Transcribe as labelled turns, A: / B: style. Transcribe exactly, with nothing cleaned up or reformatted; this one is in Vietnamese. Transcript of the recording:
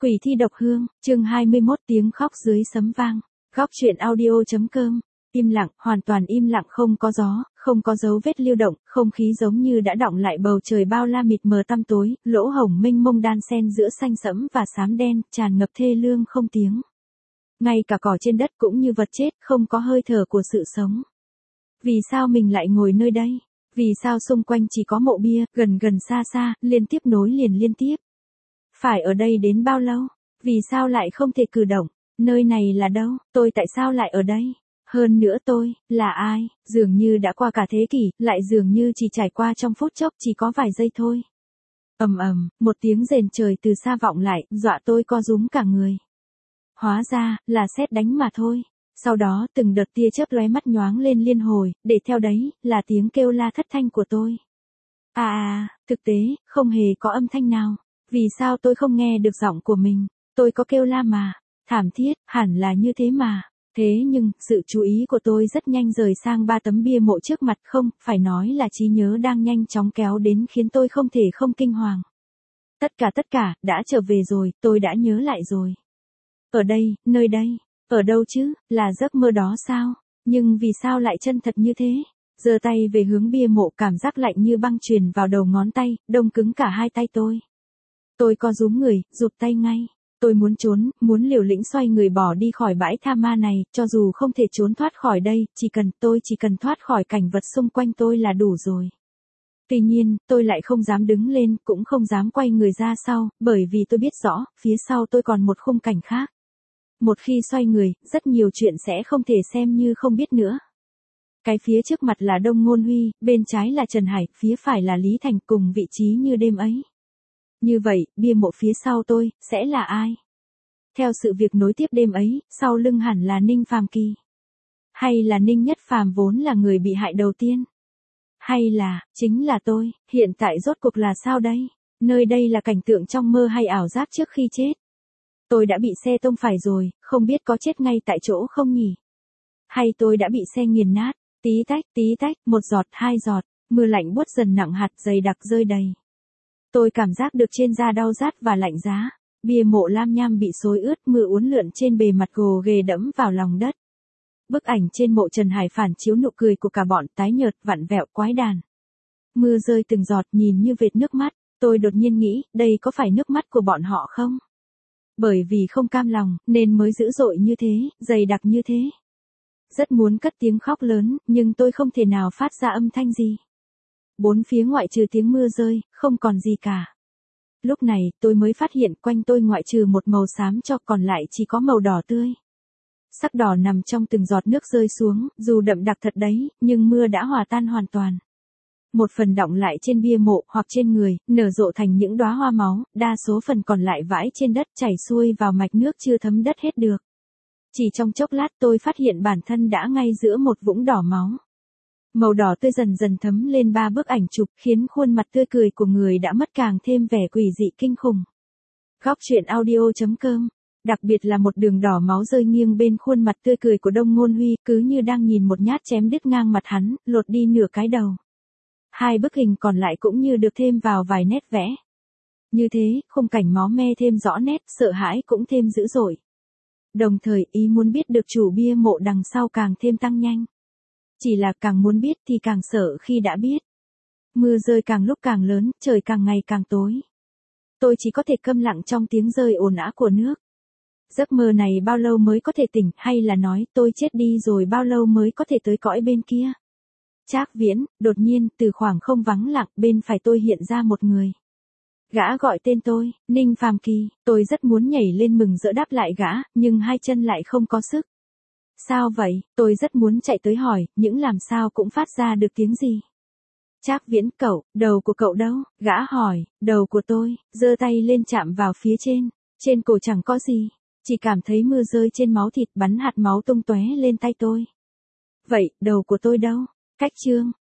A: Quỷ thi độc hương, chương hai mươi mốt tiếng khóc dưới sấm vang. Góc truyện audio.com. Im lặng, hoàn toàn im lặng, không có gió, không có dấu vết lưu động, không khí giống như đã đọng lại, bầu trời bao la mịt mờ tăm tối, lỗ hổng mênh mông đan xen giữa xanh sẫm và xám đen, tràn ngập thê lương không tiếng. Ngay cả cỏ trên đất cũng như vật chết, không có hơi thở của sự sống. Vì sao mình lại ngồi nơi đây? Vì sao xung quanh chỉ có mộ bia, gần gần xa xa, liên tiếp nối liền liên tiếp? Phải ở đây đến bao lâu? Vì sao lại không thể cử động? Nơi này là đâu? Tôi tại sao lại ở đây? Hơn nữa tôi, là ai? Dường như đã qua cả thế kỷ, lại dường như chỉ trải qua trong phút chốc, chỉ có vài giây thôi. Ầm ầm, một tiếng rền trời từ xa vọng lại, dọa tôi co rúm cả người. Hóa ra, là sét đánh mà thôi. Sau đó từng đợt tia chớp lóe mắt nhoáng lên liên hồi, để theo đấy, là tiếng kêu la thất thanh của tôi. À à, thực tế, không hề có âm thanh nào. Vì sao tôi không nghe được giọng của mình? Tôi có kêu la mà. Thảm thiết, hẳn là như thế mà. Thế nhưng, sự chú ý của tôi rất nhanh rời sang ba tấm bia mộ trước mặt, không, phải nói là trí nhớ đang nhanh chóng kéo đến khiến tôi không thể không kinh hoàng. Tất cả tất cả, đã trở về rồi, tôi đã nhớ lại rồi. Ở đây, nơi đây, ở đâu chứ, là giấc mơ đó sao? Nhưng vì sao lại chân thật như thế? Giơ tay về hướng bia mộ, cảm giác lạnh như băng truyền vào đầu ngón tay, đông cứng cả hai tay tôi. Tôi co rúm người, rụt tay ngay. Tôi muốn trốn, muốn liều lĩnh xoay người bỏ đi khỏi bãi tha ma này, cho dù không thể trốn thoát khỏi đây, chỉ cần tôi chỉ cần thoát khỏi cảnh vật xung quanh tôi là đủ rồi. Tuy nhiên, tôi lại không dám đứng lên, cũng không dám quay người ra sau, bởi vì tôi biết rõ, phía sau tôi còn một khung cảnh khác. Một khi xoay người, rất nhiều chuyện sẽ không thể xem như không biết nữa. Cái phía trước mặt là Đông Ngôn Huy, bên trái là Trần Hải, phía phải là Lý Thành, cùng vị trí như đêm ấy. Như vậy, bia mộ phía sau tôi, sẽ là ai? Theo sự việc nối tiếp đêm ấy, sau lưng hẳn là Ninh Phàm Kỳ. Hay là Ninh Nhất Phàm vốn là người bị hại đầu tiên? Hay là, chính là tôi, hiện tại rốt cuộc là sao đây? Nơi đây là cảnh tượng trong mơ hay ảo giác trước khi chết? Tôi đã bị xe tông phải rồi, không biết có chết ngay tại chỗ không nhỉ? Hay tôi đã bị xe nghiền nát? Tí tách, tí tách, một giọt, hai giọt, mưa lạnh buốt dần nặng hạt, dày đặc rơi đầy. Tôi cảm giác được trên da đau rát và lạnh giá. Bia mộ lam nham bị xối ướt, mưa uốn lượn trên bề mặt gồ ghề đẫm vào lòng đất. Bức ảnh trên mộ Trần Hải phản chiếu nụ cười của cả bọn, tái nhợt, vặn vẹo, quái đản. Mưa rơi từng giọt nhìn như vệt nước mắt, tôi đột nhiên nghĩ, đây có phải nước mắt của bọn họ không? Bởi vì không cam lòng, nên mới dữ dội như thế, dày đặc như thế. Rất muốn cất tiếng khóc lớn, nhưng tôi không thể nào phát ra âm thanh gì. Bốn phía ngoại trừ tiếng mưa rơi, không còn gì cả. Lúc này, tôi mới phát hiện quanh tôi ngoại trừ một màu xám cho, còn lại chỉ có màu đỏ tươi. Sắc đỏ nằm trong từng giọt nước rơi xuống, dù đậm đặc thật đấy, nhưng mưa đã hòa tan hoàn toàn. Một phần đọng lại trên bia mộ, hoặc trên người, nở rộ thành những đóa hoa máu, đa số phần còn lại vãi trên đất, chảy xuôi vào mạch nước chưa thấm đất hết được. Chỉ trong chốc lát tôi phát hiện bản thân đã ngay giữa một vũng đỏ máu. Màu đỏ tươi dần dần thấm lên ba bức ảnh chụp, khiến khuôn mặt tươi cười của người đã mất càng thêm vẻ quỷ dị kinh khủng. Góc truyện audio.com. Đặc biệt là một đường đỏ máu rơi nghiêng bên khuôn mặt tươi cười của Đông Ngôn Huy, cứ như đang nhìn một nhát chém đứt ngang mặt hắn, lột đi nửa cái đầu. Hai bức hình còn lại cũng như được thêm vào vài nét vẽ. Như thế, khung cảnh máu me thêm rõ nét, sợ hãi cũng thêm dữ dội. Đồng thời, ý muốn biết được chủ bia mộ đằng sau càng thêm tăng nhanh. Chỉ là càng muốn biết thì càng sợ khi đã biết. Mưa rơi càng lúc càng lớn, trời càng ngày càng tối. Tôi chỉ có thể câm lặng trong tiếng rơi ồn ào của nước. Giấc mơ này bao lâu mới có thể tỉnh, hay là nói tôi chết đi rồi bao lâu mới có thể tới cõi bên kia? Trác Viễn, đột nhiên, từ khoảng không vắng lặng, bên phải tôi hiện ra một người. Gã gọi tên tôi, Ninh Phàm Kỳ, tôi rất muốn nhảy lên mừng rỡ đáp lại gã, nhưng hai chân lại không có sức. Sao vậy? Tôi rất muốn chạy tới hỏi, những làm sao cũng phát ra được tiếng gì. Trác Viễn, cậu, đầu của cậu đâu? Gã hỏi, đầu của tôi, giơ tay lên chạm vào phía trên, trên cổ chẳng có gì, chỉ cảm thấy mưa rơi trên máu thịt, bắn hạt máu tung tóe lên tay tôi. Vậy, đầu của tôi đâu? Cách chương,